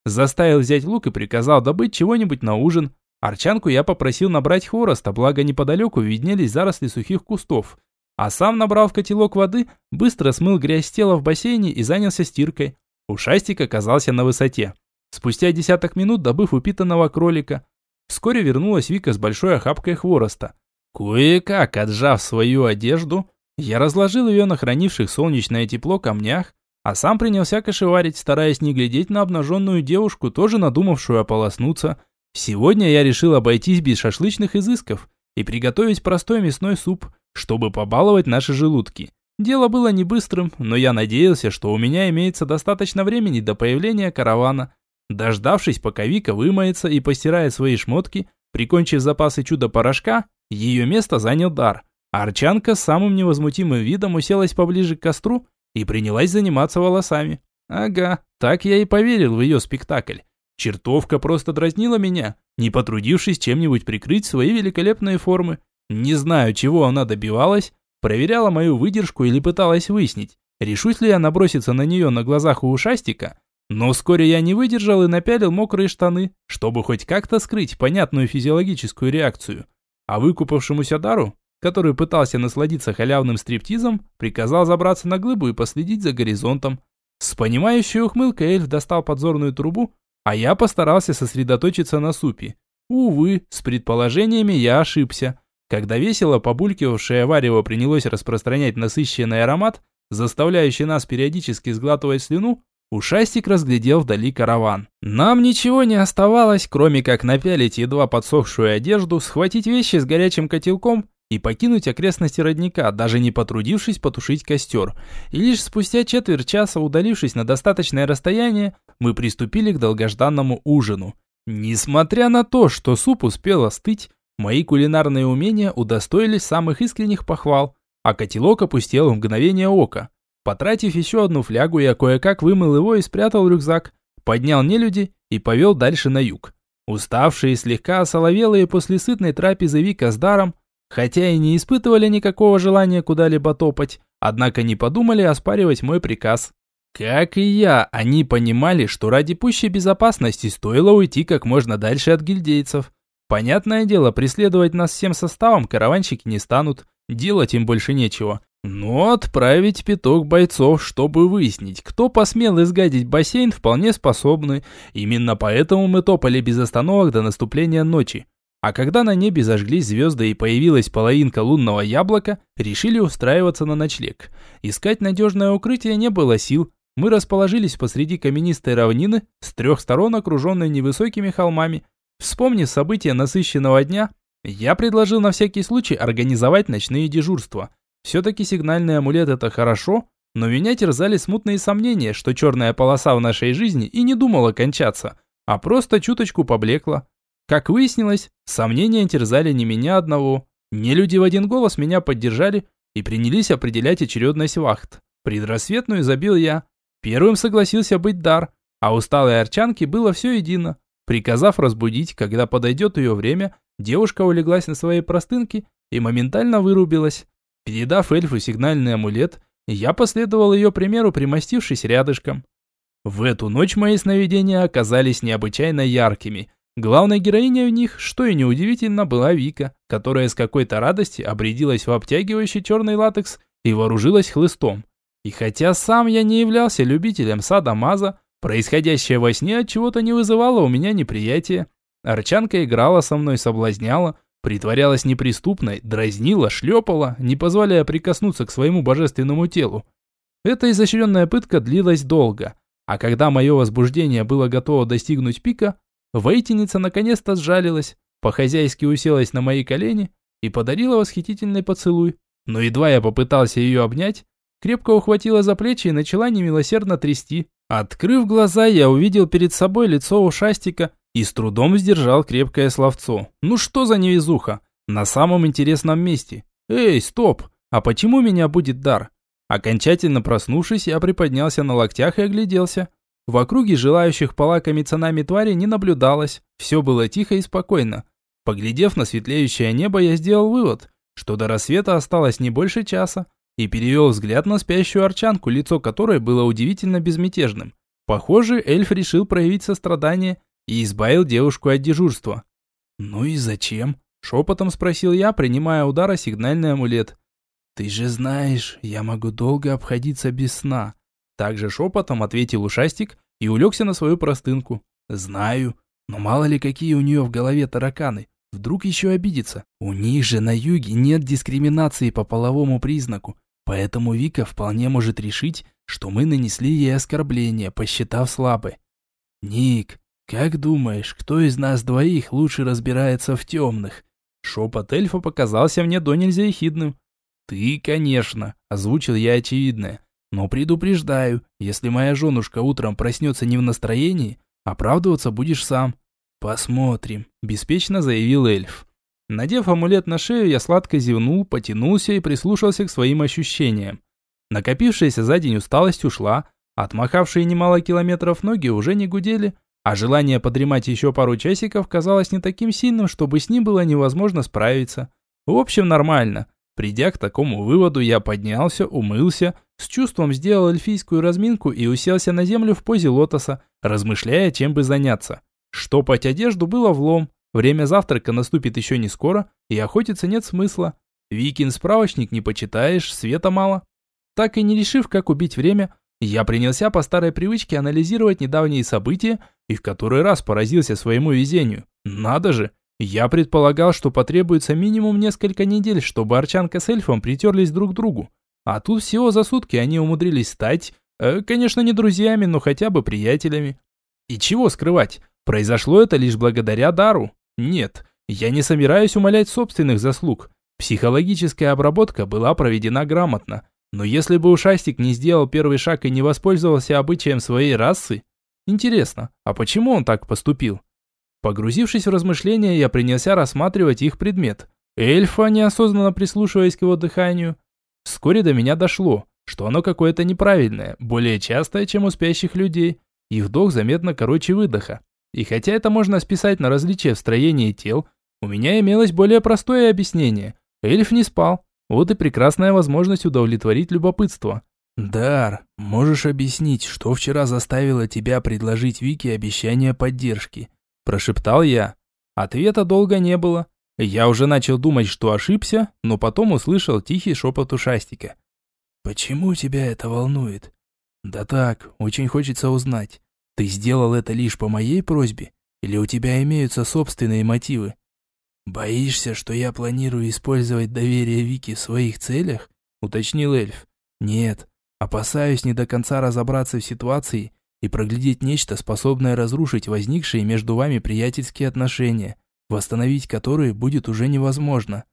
Заставил взять лук и приказал добыть чего-нибудь на ужин. Арчанку я попросил набрать хвороста, благо неподалеку виднелись заросли сухих кустов. А сам, набрал в котелок воды, быстро смыл грязь с тела в бассейне и занялся стиркой. Ушастик оказался на высоте. Спустя десяток минут, добыв упитанного кролика, вскоре вернулась Вика с большой охапкой хвороста. Кое-как отжав свою одежду, я разложил ее на хранивших солнечное тепло камнях, а сам принялся кошеварить, стараясь не глядеть на обнаженную девушку, тоже надумавшую ополоснуться. Сегодня я решил обойтись без шашлычных изысков и приготовить простой мясной суп, чтобы побаловать наши желудки. Дело было не быстрым, но я надеялся, что у меня имеется достаточно времени до появления каравана. Дождавшись, пока Вика вымоется и постирает свои шмотки, прикончив запасы чудо-порошка, ее место занял Дар. Арчанка с самым невозмутимым видом уселась поближе к костру и принялась заниматься волосами. Ага, так я и поверил в ее спектакль. Чертовка просто дразнила меня, не потрудившись чем-нибудь прикрыть свои великолепные формы. Не знаю, чего она добивалась, проверяла мою выдержку или пыталась выяснить, решусь ли я наброситься на нее на глазах у ушастика. Но вскоре я не выдержал и напялил мокрые штаны, чтобы хоть как-то скрыть понятную физиологическую реакцию. А выкупавшемуся Дару, который пытался насладиться халявным стриптизом, приказал забраться на глыбу и последить за горизонтом. С понимающей ухмылкой эльф достал подзорную трубу, а я постарался сосредоточиться на супе. Увы, с предположениями я ошибся. Когда весело побулькивавшее варево принялось распространять насыщенный аромат, заставляющий нас периодически сглатывать слюну, ушастик разглядел вдали караван. Нам ничего не оставалось, кроме как напялить едва подсохшую одежду, схватить вещи с горячим котелком и покинуть окрестности родника, даже не потрудившись потушить костер. И лишь спустя четверть часа, удалившись на достаточное расстояние, мы приступили к долгожданному ужину. Несмотря на то, что суп успел остыть, мои кулинарные умения удостоились самых искренних похвал, а котелок опустел в мгновение ока. Потратив еще одну флягу, я кое-как вымыл его и спрятал в рюкзак, поднял нелюди и повел дальше на юг. Уставшие и слегка осоловелые после сытной трапезы Вика с Даром, хотя и не испытывали никакого желания куда-либо топать, однако не подумали оспаривать мой приказ. Как и я, они понимали, что ради пущей безопасности стоило уйти как можно дальше от гильдейцев. Понятное дело, преследовать нас всем составом караванщики не станут, делать им больше нечего. Но отправить пяток бойцов, чтобы выяснить, кто посмел изгадить бассейн, вполне способны. Именно поэтому мы топали без остановок до наступления ночи. А когда на небе зажглись звезды и появилась половинка лунного яблока, решили устраиваться на ночлег. Искать надежное укрытие не было сил. Мы расположились посреди каменистой равнины, с трех сторон окруженной невысокими холмами. Вспомнив события насыщенного дня, я предложил на всякий случай организовать ночные дежурства. Все-таки сигнальный амулет это хорошо, но меня терзали смутные сомнения, что черная полоса в нашей жизни и не думала кончаться, а просто чуточку поблекла. Как выяснилось, сомнения терзали не меня одного. Нелюди в один голос меня поддержали и принялись определять очередность вахт. Предрассветную забил я. Первым согласился быть Дар, а усталой Арчанке было все едино. Приказав разбудить, когда подойдет ее время, девушка улеглась на своей простынке и моментально вырубилась. Передав эльфу сигнальный амулет, я последовал ее примеру, примостившись рядышком. В эту ночь мои сновидения оказались необычайно яркими. Главной героиней в них, что и неудивительно, была Вика, которая с какой-то радости обрядилась в обтягивающий черный латекс и вооружилась хлыстом. И хотя сам я не являлся любителем садо-мазо, происходящее во сне отчего-то не вызывало у меня неприятия. Арчанка играла со мной, соблазняла, притворялась неприступной, дразнила, шлепала, не позволяя прикоснуться к своему божественному телу. Эта изощренная пытка длилась долго, а когда мое возбуждение было готово достигнуть пика, воительница наконец-то сжалилась, по-хозяйски уселась на мои колени и подарила восхитительный поцелуй. Но едва я попытался ее обнять, крепко ухватила за плечи и начала немилосердно трясти. Открыв глаза, я увидел перед собой лицо ушастика и с трудом сдержал крепкое словцо. Ну что за невезуха? На самом интересном месте. Эй, стоп! А почему меня будет Дар? Окончательно проснувшись, я приподнялся на локтях и огляделся. В округе желающих полакомиться нами твари не наблюдалось. Все было тихо и спокойно. Поглядев на светлеющее небо, я сделал вывод, что до рассвета осталось не больше часа, и перевел взгляд на спящую Арчанку, лицо которой было удивительно безмятежным. Похоже, эльф решил проявить сострадание и избавил девушку от дежурства. «Ну и зачем?» – шепотом спросил я, принимая удар о сигнальный амулет. «Ты же знаешь, я могу долго обходиться без сна». Также шепотом ответил ушастик и улегся на свою простынку. «Знаю, но мало ли какие у нее в голове тараканы. Вдруг еще обидится. У них же на юге нет дискриминации по половому признаку, поэтому Вика вполне может решить, что мы нанесли ей оскорбление, посчитав слабой. Ник, как думаешь, кто из нас двоих лучше разбирается в темных?» Шепот эльфа показался мне до нельзя ехидным. «Ты, конечно», – озвучил я очевидное. «Но предупреждаю, если моя женушка утром проснется не в настроении, оправдываться будешь сам». «Посмотрим», – беспечно заявил эльф. Надев амулет на шею, я сладко зевнул, потянулся и прислушался к своим ощущениям. Накопившаяся за день усталость ушла, отмахавшие немало километров ноги уже не гудели, а желание подремать еще пару часиков казалось не таким сильным, чтобы с ним было невозможно справиться. В общем, нормально. Придя к такому выводу, я поднялся, умылся, с чувством сделал эльфийскую разминку и уселся на землю в позе лотоса, размышляя, чем бы заняться. Штопать одежду было влом. Время завтрака наступит еще не скоро, и охотиться нет смысла. Викин справочник не почитаешь, света мало. Так и не решив, как убить время, я принялся по старой привычке анализировать недавние события и в который раз поразился своему везению. Надо же! Я предполагал, что потребуется минимум несколько недель, чтобы Арчанка с эльфом притерлись друг к другу. А тут всего за сутки они умудрились стать, э, конечно, не друзьями, но хотя бы приятелями. И чего скрывать? Произошло это лишь благодаря дару. Нет, я не собираюсь умалять собственных заслуг. Психологическая обработка была проведена грамотно. Но если бы ушастик не сделал первый шаг и не воспользовался обычаем своей расы... Интересно, а почему он так поступил? Погрузившись в размышления, я принялся рассматривать их предмет. Эльфа, неосознанно прислушиваясь к его дыханию. Вскоре до меня дошло, что оно какое-то неправильное, более частое, чем у спящих людей, и вдох заметно короче выдоха. И хотя это можно списать на различия в строении тел, у меня имелось более простое объяснение. Эльф не спал, вот и прекрасная возможность удовлетворить любопытство. «Дар, можешь объяснить, что вчера заставило тебя предложить Вике обещание поддержки?» – прошептал я. Ответа долго не было. Я уже начал думать, что ошибся, но потом услышал тихий шепот ушастика. «Почему тебя это волнует?» «Да так, очень хочется узнать. Ты сделал это лишь по моей просьбе? Или у тебя имеются собственные мотивы?» «Боишься, что я планирую использовать доверие Вики в своих целях?» – уточнил эльф. «Нет, опасаюсь не до конца разобраться в ситуации и проглядеть нечто, способное разрушить возникшие между вами приятельские отношения, восстановить которые будет уже невозможно».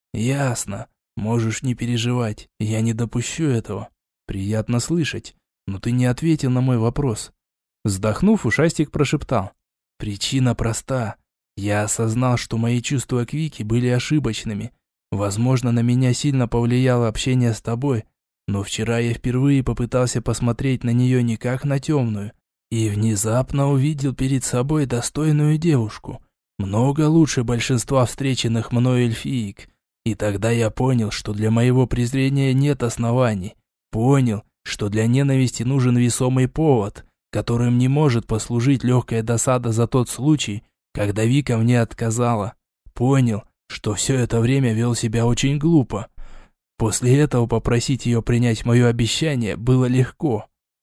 «Ясно. Можешь не переживать, я не допущу этого». «Приятно слышать, но ты не ответил на мой вопрос». Вздохнув, ушастик прошептал. «Причина проста. Я осознал, что мои чувства к Вике были ошибочными. Возможно, на меня сильно повлияло общение с тобой, но вчера я впервые попытался посмотреть на нее не как на темную, и внезапно увидел перед собой достойную девушку, много лучше большинства встреченных мной эльфиек. И тогда я понял, что для моего презрения нет оснований. Понял, что для ненависти нужен весомый повод, которым не может послужить легкая досада за тот случай, когда Вика мне отказала. Понял, что все это время вел себя очень глупо. После этого попросить ее принять мое обещание было легко».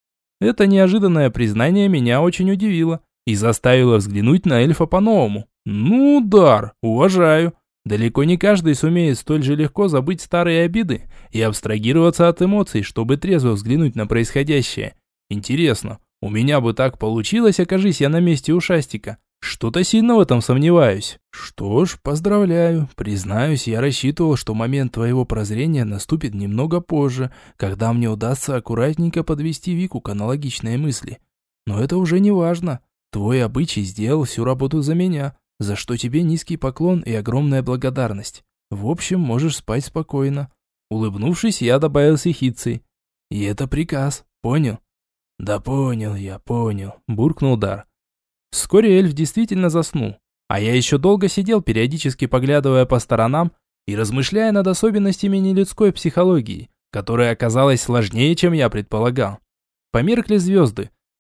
Это неожиданное признание меня очень удивило и заставило взглянуть на эльфа по-новому. «Ну, дар, уважаю. Далеко не каждый сумеет столь же легко забыть старые обиды и абстрагироваться от эмоций, чтобы трезво взглянуть на происходящее. Интересно, у меня бы так получилось, окажись я на месте ушастика. Что-то сильно в этом сомневаюсь». «Что ж, поздравляю. Признаюсь, я рассчитывал, что момент твоего прозрения наступит немного позже, когда мне удастся аккуратненько подвести Вику к аналогичной мысли. Но это уже не важно. Твой обычай сделал всю работу за меня, за что тебе низкий поклон и огромная благодарность. В общем, можешь спать спокойно». Улыбнувшись, я добавил с ехидцей. «И это приказ, понял?» «Да понял я, понял», – буркнул Дар. Вскоре эльф действительно заснул, а я еще долго сидел, периодически поглядывая по сторонам и размышляя над особенностями нелюдской психологии, которая оказалась сложнее, чем я предполагал. Померкли звезды,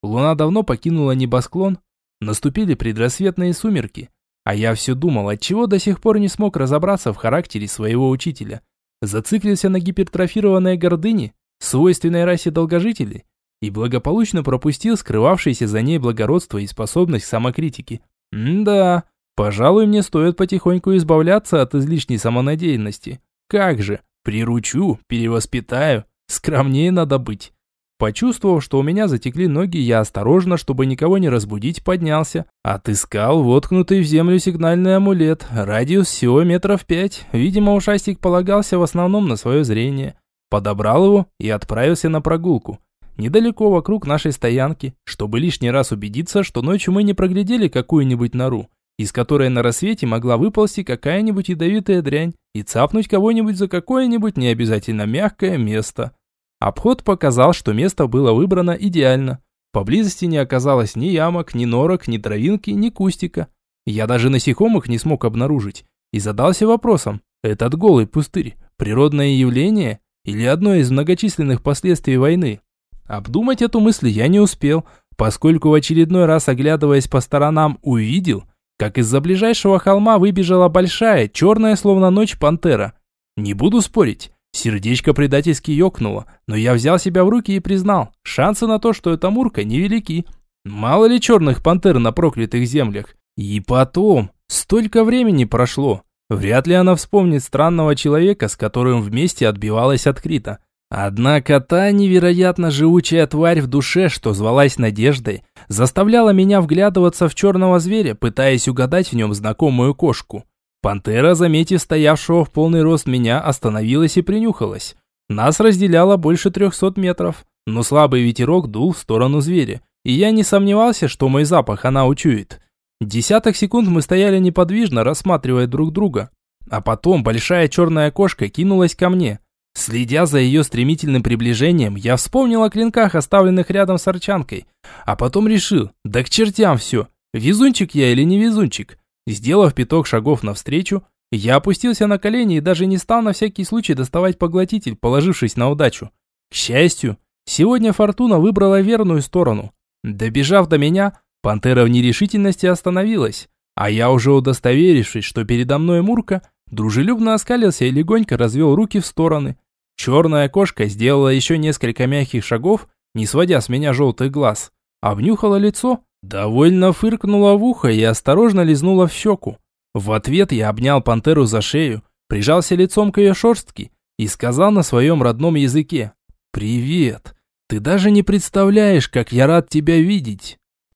Луна давно покинула небосклон, наступили предрассветные сумерки, а я все думал, отчего до сих пор не смог разобраться в характере своего учителя. Зациклился на гипертрофированной гордыне, свойственной расе долгожителей, и благополучно пропустил скрывавшееся за ней благородство и способность к самокритике. М-да, пожалуй, мне стоит потихоньку избавляться от излишней самонадеянности. Как же, приручу, перевоспитаю, скромнее надо быть. Почувствовав, что у меня затекли ноги, я осторожно, чтобы никого не разбудить, поднялся. Отыскал воткнутый в землю сигнальный амулет, радиус всего метров пять. Видимо, ушастик полагался в основном на свое зрение. Подобрал его и отправился на прогулку. Недалеко вокруг нашей стоянки, чтобы лишний раз убедиться, что ночью мы не проглядели какую-нибудь нору, из которой на рассвете могла выползти какая-нибудь ядовитая дрянь и цапнуть кого-нибудь за какое-нибудь необязательно мягкое место. Обход показал, что место было выбрано идеально. Поблизости не оказалось ни ямок, ни норок, ни травинки, ни кустика. Я даже насекомых не смог обнаружить. И задался вопросом, этот голый пустырь – природное явление или одно из многочисленных последствий войны? Обдумать эту мысль я не успел, поскольку в очередной раз, оглядываясь по сторонам, увидел, как из-за ближайшего холма выбежала большая, черная словно ночь пантера. Не буду спорить. Сердечко предательски ёкнуло, но я взял себя в руки и признал, шансы на то, что это Мурка, невелики. Мало ли черных пантер на проклятых землях. И потом, столько времени прошло. Вряд ли она вспомнит странного человека, с которым вместе отбивалась от Крита. Однако та невероятно живучая тварь в душе, что звалась Надеждой, заставляла меня вглядываться в черного зверя, пытаясь угадать в нем знакомую кошку. Пантера, заметив стоявшего в полный рост меня, остановилась и принюхалась. Нас разделяло больше трехсот метров, но слабый ветерок дул в сторону зверя, и я не сомневался, что мой запах она учует. Десяток секунд мы стояли неподвижно, рассматривая друг друга, а потом большая черная кошка кинулась ко мне. Следя за ее стремительным приближением, я вспомнил о клинках, оставленных рядом с арчанкой, а потом решил, да к чертям все, везунчик я или не везунчик. Сделав пяток шагов навстречу, я опустился на колени и даже не стал на всякий случай доставать поглотитель, положившись на удачу. К счастью, сегодня фортуна выбрала верную сторону. Добежав до меня, пантера в нерешительности остановилась, а я, уже удостоверившись, что передо мной Мурка, дружелюбно оскалился и легонько развел руки в стороны. Черная кошка сделала еще несколько мягких шагов, не сводя с меня желтых глаз, обнюхала лицо, довольно фыркнула в ухо и осторожно лизнула в щеку. В ответ я обнял пантеру за шею, прижался лицом к ее шерстке и сказал на своем родном языке: «Привет! Ты даже не представляешь, как я рад тебя видеть!»